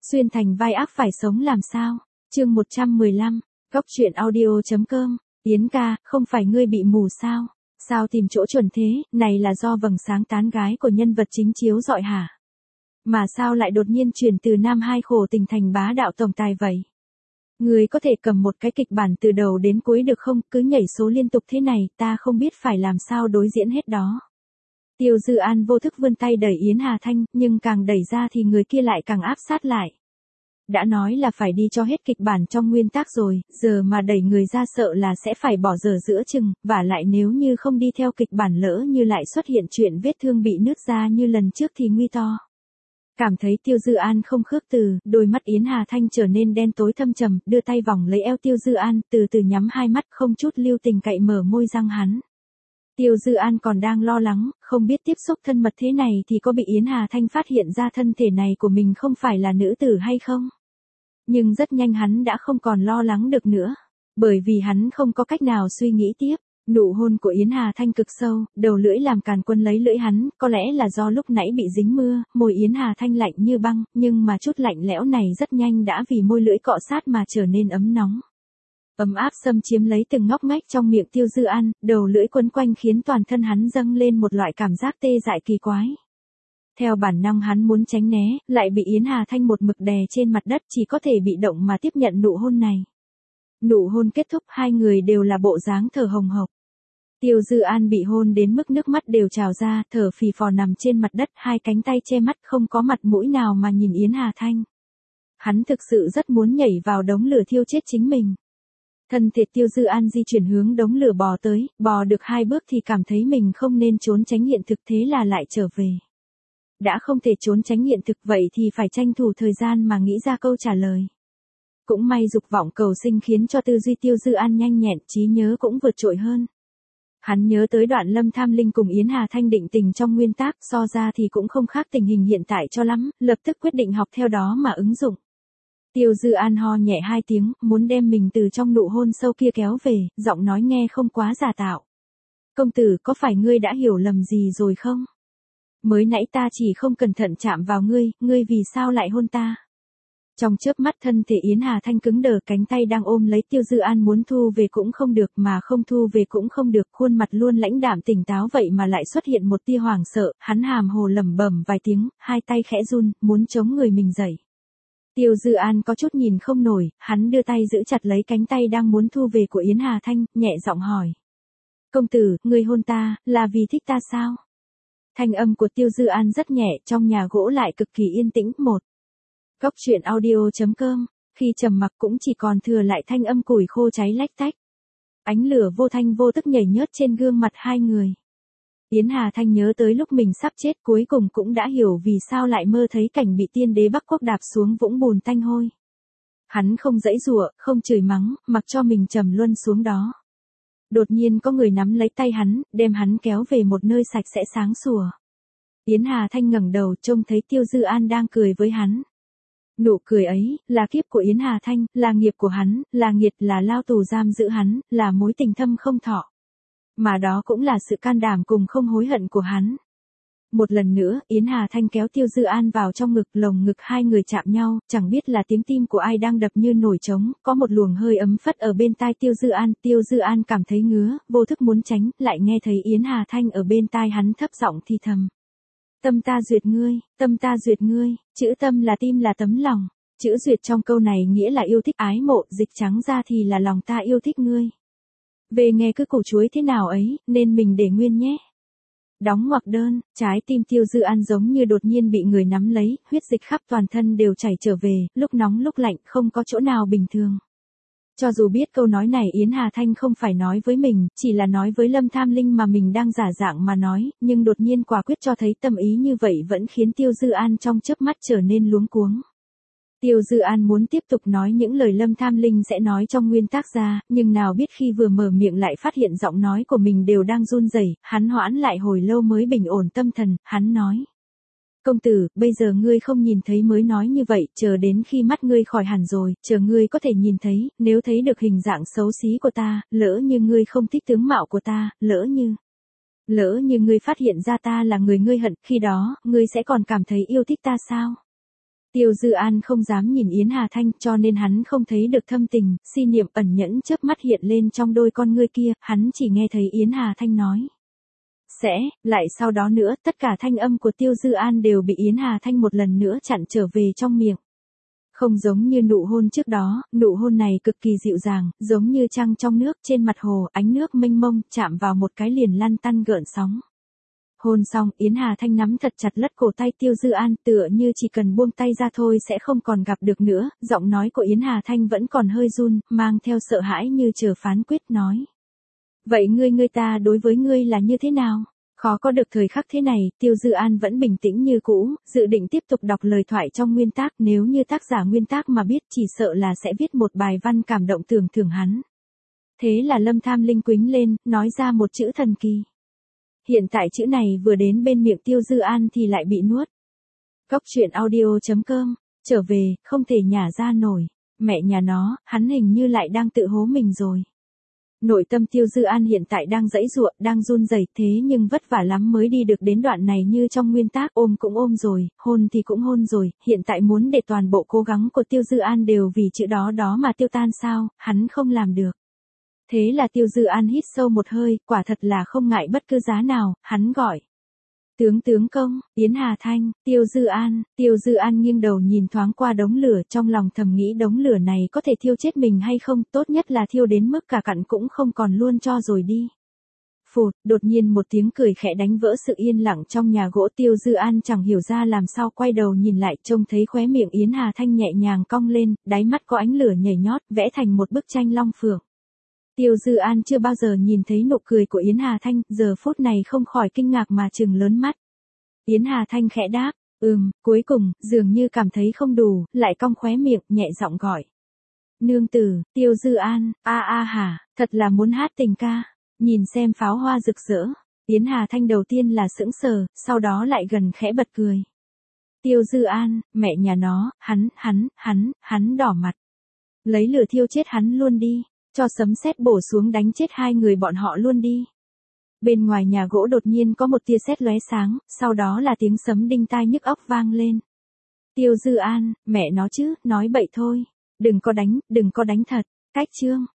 Xuyên thành vai ác phải sống làm sao? Chương 115, Góc truyện audio.com. Yến ca, không phải ngươi bị mù sao? Sao tìm chỗ chuẩn thế, này là do vầng sáng tán gái của nhân vật chính chiếu rọi hả? Mà sao lại đột nhiên chuyển từ nam hai khổ tình thành bá đạo tổng tài vậy? Ngươi có thể cầm một cái kịch bản từ đầu đến cuối được không? Cứ nhảy số liên tục thế này, ta không biết phải làm sao đối diễn hết đó. Tiêu Dư An vô thức vươn tay đẩy Yến Hà Thanh, nhưng càng đẩy ra thì người kia lại càng áp sát lại. Đã nói là phải đi cho hết kịch bản trong nguyên tác rồi, giờ mà đẩy người ra sợ là sẽ phải bỏ dở giữa chừng, vả lại nếu như không đi theo kịch bản lỡ như lại xuất hiện chuyện vết thương bị nứt ra như lần trước thì nguy to. Cảm thấy Tiêu Dư An không khước từ, đôi mắt Yến Hà Thanh trở nên đen tối thâm trầm, đưa tay vòng lấy eo Tiêu Dư An, từ từ nhắm hai mắt không chút lưu tình cậy mở môi răng hắn. Tiêu Dư An còn đang lo lắng, không biết tiếp xúc thân mật thế này thì có bị Yến Hà Thanh phát hiện ra thân thể này của mình không phải là nữ tử hay không. Nhưng rất nhanh hắn đã không còn lo lắng được nữa, bởi vì hắn không có cách nào suy nghĩ tiếp. Nụ hôn của Yến Hà Thanh cực sâu, đầu lưỡi làm càn quân lấy lưỡi hắn, có lẽ là do lúc nãy bị dính mưa, môi Yến Hà Thanh lạnh như băng, nhưng mà chút lạnh lẽo này rất nhanh đã vì môi lưỡi cọ sát mà trở nên ấm nóng. Ấm áp xâm chiếm lấy từng ngóc ngách trong miệng Tiêu Dư An, đầu lưỡi quấn quanh khiến toàn thân hắn dâng lên một loại cảm giác tê dại kỳ quái. Theo bản năng hắn muốn tránh né, lại bị Yến Hà Thanh một mực đè trên mặt đất, chỉ có thể bị động mà tiếp nhận nụ hôn này. Nụ hôn kết thúc, hai người đều là bộ dáng thở hồng hộc. Tiêu Dư An bị hôn đến mức nước mắt đều trào ra, thở phì phò nằm trên mặt đất, hai cánh tay che mắt không có mặt mũi nào mà nhìn Yến Hà Thanh. Hắn thực sự rất muốn nhảy vào đống lửa thiêu chết chính mình. Thân thể Tiêu Dư An di chuyển hướng đống lửa bò tới, bò được 2 bước thì cảm thấy mình không nên trốn tránh hiện thực, thế là lại trở về. Đã không thể trốn tránh hiện thực vậy thì phải tranh thủ thời gian mà nghĩ ra câu trả lời. Cũng may dục vọng cầu sinh khiến cho tư duy Tiêu Dư An nhanh nhẹn, trí nhớ cũng vượt trội hơn. Hắn nhớ tới đoạn Lâm Tham Linh cùng Yến Hà Thanh định tình trong nguyên tác, so ra thì cũng không khác tình hình hiện tại cho lắm, lập tức quyết định học theo đó mà ứng dụng. Tiêu Dư An ho nhẹ 2 tiếng, muốn đem mình từ trong nụ hôn sâu kia kéo về, giọng nói nghe không quá giả tạo. Công tử, có phải ngươi đã hiểu lầm gì rồi không? Mới nãy ta chỉ không cẩn thận chạm vào ngươi, ngươi vì sao lại hôn ta? Trong chớp mắt thân thể Yến Hà Thanh cứng đờ, cánh tay đang ôm lấy Tiêu Dư An muốn thu về cũng không được, mà không thu về cũng không được, khuôn mặt luôn lãnh đạm tỉnh táo vậy mà lại xuất hiện một tia hoảng sợ, hắn hàm hồ lẩm bẩm vài tiếng, hai tay khẽ run, muốn chống người mình dậy. Tiêu Dư An có chút nhìn không nổi, hắn đưa tay giữ chặt lấy cánh tay đang muốn thu về của Yến Hà Thanh, nhẹ giọng hỏi. Công tử, ngươi hôn ta, là vì thích ta sao? Thanh âm của Tiêu Dư An rất nhẹ, trong nhà gỗ lại cực kỳ yên tĩnh. Góc truyện audio.com, khi trầm mặc cũng chỉ còn thừa lại thanh âm củi khô cháy lách tách. Ánh lửa vô thanh vô tức nhảy nhớt trên gương mặt hai người. Yến Hà Thanh nhớ tới lúc mình sắp chết, cuối cùng cũng đã hiểu vì sao lại mơ thấy cảnh bị tiên đế Bắc Quốc đạp xuống vũng bùn tanh hôi. Hắn không giãy giụa, không chửi mắng, mặc cho mình trầm luân xuống đó. Đột nhiên có người nắm lấy tay hắn, đem hắn kéo về một nơi sạch sẽ sáng sủa. Yến Hà Thanh ngẩng đầu trông thấy Tiêu Dư An đang cười với hắn. Nụ cười ấy, là kiếp của Yến Hà Thanh, là nghiệp của hắn, là nghiệt, là lao tù giam giữ hắn, là mối tình thâm không thọ. Mà đó cũng là sự can đảm cùng không hối hận của hắn. Một lần nữa, Yến Hà Thanh kéo Tiêu Dư An vào trong ngực, lồng ngực hai người chạm nhau, chẳng biết là tiếng tim của ai đang đập như nổi trống, có một luồng hơi ấm phất ở bên tai Tiêu Dư An cảm thấy ngứa, vô thức muốn tránh, lại nghe thấy Yến Hà Thanh ở bên tai hắn thấp giọng thì thầm. Tâm ta duyệt ngươi, chữ tâm là tim là tấm lòng, chữ duyệt trong câu này nghĩa là yêu thích ái mộ, dịch trắng ra thì là lòng ta yêu thích ngươi. Về nghe cứ củ chuối thế nào ấy, nên mình để nguyên nhé. Đóng ngoặc đơn, trái tim Tiêu Dư An giống như đột nhiên bị người nắm lấy, huyết dịch khắp toàn thân đều chảy trở về, lúc nóng lúc lạnh, không có chỗ nào bình thường. Cho dù biết câu nói này Yến Hà Thanh không phải nói với mình, chỉ là nói với Lâm Tham Linh mà mình đang giả dạng mà nói, nhưng đột nhiên quả quyết cho thấy tâm ý như vậy vẫn khiến Tiêu Dư An trong chớp mắt trở nên luống cuống. Tiêu Dư An muốn tiếp tục nói những lời Lâm Tham Linh sẽ nói trong nguyên tác ra, nhưng nào biết khi vừa mở miệng lại phát hiện giọng nói của mình đều đang run rẩy, hắn hoãn lại hồi lâu mới bình ổn tâm thần, hắn nói. Công tử, bây giờ ngươi không nhìn thấy mới nói như vậy, chờ đến khi mắt ngươi khỏi hẳn rồi, chờ ngươi có thể nhìn thấy, nếu thấy được hình dạng xấu xí của ta, lỡ như ngươi không thích tướng mạo của ta, lỡ như ngươi phát hiện ra ta là người ngươi hận, khi đó, ngươi sẽ còn cảm thấy yêu thích ta sao? Tiêu Dư An không dám nhìn Yến Hà Thanh cho nên hắn không thấy được thâm tình, si niệm ẩn nhẫn chớp mắt hiện lên trong đôi con ngươi kia, hắn chỉ nghe thấy Yến Hà Thanh nói. Sẽ, lại sau đó nữa, tất cả thanh âm của Tiêu Dư An đều bị Yến Hà Thanh một lần nữa chặn trở về trong miệng. Không giống như nụ hôn trước đó, nụ hôn này cực kỳ dịu dàng, giống như trăng trong nước trên mặt hồ, ánh nước mênh mông, chạm vào một cái liền lăn tăn gợn sóng. Hôn xong, Yến Hà Thanh nắm thật chặt lất cổ tay Tiêu Dư An, tựa như chỉ cần buông tay ra thôi sẽ không còn gặp được nữa, giọng nói của Yến Hà Thanh vẫn còn hơi run, mang theo sợ hãi như chờ phán quyết nói. Vậy ngươi ta đối với ngươi là như thế nào? Khó có được thời khắc thế này, Tiêu Dư An vẫn bình tĩnh như cũ, dự định tiếp tục đọc lời thoại trong nguyên tác, nếu như tác giả nguyên tác mà biết chỉ sợ là sẽ viết một bài văn cảm động tưởng thưởng hắn. Thế là Lâm Tham Linh quính lên, nói ra một chữ thần kỳ. Hiện tại chữ này vừa đến bên miệng Tiêu Dư An thì lại bị nuốt. Cóc truyện audio.com, trở về, không thể nhả ra nổi. Mẹ nhà nó, hắn hình như lại đang tự hố mình rồi. Nội tâm Tiêu Dư An hiện tại đang giãy giụa, đang run rẩy, thế nhưng vất vả lắm mới đi được đến đoạn này, như trong nguyên tác, ôm cũng ôm rồi, hôn thì cũng hôn rồi, hiện tại muốn để toàn bộ cố gắng của Tiêu Dư An đều vì chữ đó mà tiêu tan sao, hắn không làm được. Thế là Tiêu Dư An hít sâu một hơi, quả thật là không ngại bất cứ giá nào, hắn gọi. Tướng công, Yến Hà Thanh, Tiêu Dư An nghiêng đầu nhìn thoáng qua đống lửa, trong lòng thầm nghĩ đống lửa này có thể thiêu chết mình hay không, tốt nhất là thiêu đến mức cả cặn cũng không còn luôn cho rồi đi. Phụt, đột nhiên một tiếng cười khẽ đánh vỡ sự yên lặng trong nhà gỗ. Tiêu Dư An chẳng hiểu ra làm sao quay đầu nhìn lại, trông thấy khóe miệng Yến Hà Thanh nhẹ nhàng cong lên, đáy mắt có ánh lửa nhảy nhót, vẽ thành một bức tranh long phượng. Tiêu Dư An chưa bao giờ nhìn thấy nụ cười của Yến Hà Thanh, giờ phút này không khỏi kinh ngạc mà trừng lớn mắt. Yến Hà Thanh khẽ đáp, cuối cùng, dường như cảm thấy không đủ, lại cong khóe miệng, nhẹ giọng gọi. Nương tử, Tiêu Dư An, hả, thật là muốn hát tình ca, nhìn xem pháo hoa rực rỡ. Yến Hà Thanh đầu tiên là sững sờ, sau đó lại gần khẽ bật cười. Tiêu Dư An, mẹ nhà nó, hắn đỏ mặt. Lấy lửa thiêu chết hắn luôn đi. Cho sấm sét bổ xuống đánh chết hai người bọn họ luôn đi. Bên ngoài nhà gỗ đột nhiên có một tia sét lóe sáng, sau đó là tiếng sấm đinh tai nhức óc vang lên. Tiêu Dư An, mẹ nó chứ, nói bậy thôi. Đừng có đánh thật. Cách chương.